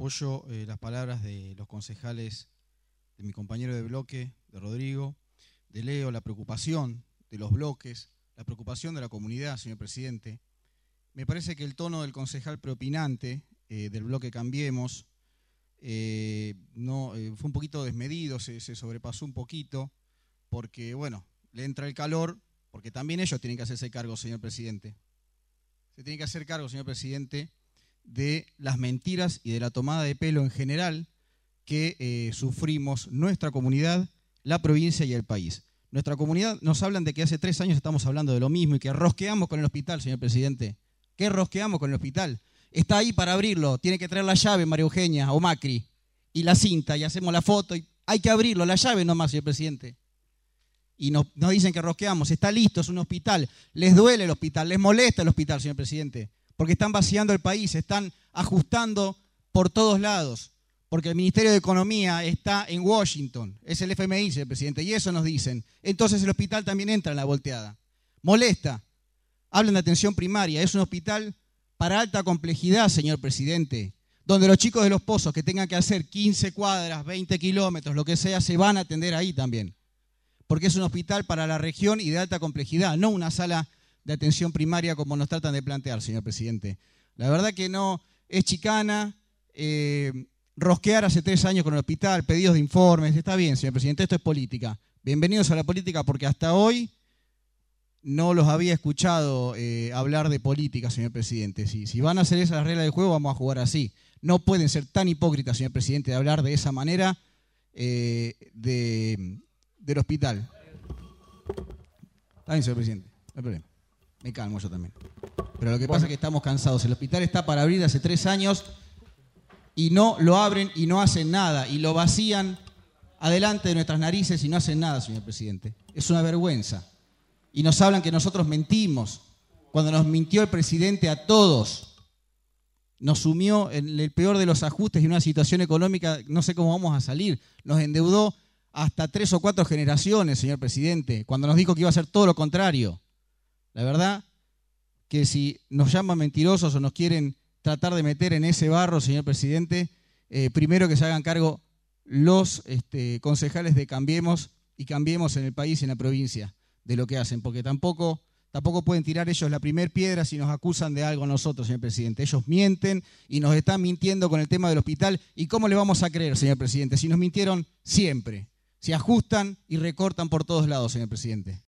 apoyo las palabras de los concejales, de mi compañero de bloque, de Rodrigo, de Leo, la preocupación de los bloques, la preocupación de la comunidad, señor presidente. Me parece que el tono del concejal preopinante del bloque Cambiemos fue un poquito desmedido, se sobrepasó un poquito, porque, bueno, le entra el calor, porque también ellos tienen que hacerse cargo, señor presidente. Se tiene que hacer cargo, señor presidente, de las mentiras y de la tomada de pelo en general que sufrimos nuestra comunidad, la provincia y el país. Nuestra comunidad nos hablan de que hace 3 años estamos hablando de lo mismo y que rosqueamos con el hospital, señor presidente. ¿Qué rosqueamos con el hospital? Está ahí para abrirlo, tiene que traer la llave María Eugenia o Macri y la cinta y hacemos la foto y hay que abrirlo, la llave nomás, señor presidente. Y nos dicen que rosqueamos, está listo, es un hospital, les duele el hospital, les molesta el hospital, señor presidente, porque están vaciando el país, están ajustando por todos lados, porque el Ministerio de Economía está en Washington, es el FMI, señor presidente, y eso nos dicen. Entonces el hospital también entra en la volteada. Molesta, hablan de atención primaria, es un hospital para alta complejidad, señor presidente, donde los chicos de Los Pozos que tengan que hacer 15 cuadras, 20 kilómetros, lo que sea, se van a atender ahí también. Porque es un hospital para la región y de alta complejidad, no una sala de atención primaria como nos tratan de plantear, señor presidente. La verdad que no, es chicana, rosquear hace 3 años con el hospital, pedidos de informes, está bien, señor presidente, esto es política. Bienvenidos a la política porque hasta hoy no los había escuchado hablar de política, señor presidente. Si van a hacer esas las reglas del juego, vamos a jugar así. No pueden ser tan hipócritas, señor presidente, de hablar de esa manera del hospital. Está bien, señor presidente, no hay problema. Me calmo yo también. Pero lo que pasa es que estamos cansados. El hospital está para abrir hace 3 años y no lo abren y no hacen nada. Y lo vacían adelante de nuestras narices y no hacen nada, señor presidente. Es una vergüenza. Y nos hablan que nosotros mentimos. Cuando nos mintió el presidente a todos, nos sumió en el peor de los ajustes y una situación económica, no sé cómo vamos a salir. Nos endeudó hasta 3 o 4 generaciones, señor presidente, cuando nos dijo que iba a hacer todo lo contrario. La verdad que si nos llaman mentirosos o nos quieren tratar de meter en ese barro, señor presidente, primero que se hagan cargo los concejales de Cambiemos y Cambiemos en el país y en la provincia de lo que hacen, porque tampoco pueden tirar ellos la primer piedra si nos acusan de algo a nosotros, señor presidente. Ellos mienten y nos están mintiendo con el tema del hospital. ¿Y cómo le vamos a creer, señor presidente, si nos mintieron siempre? Se ajustan y recortan por todos lados, señor presidente.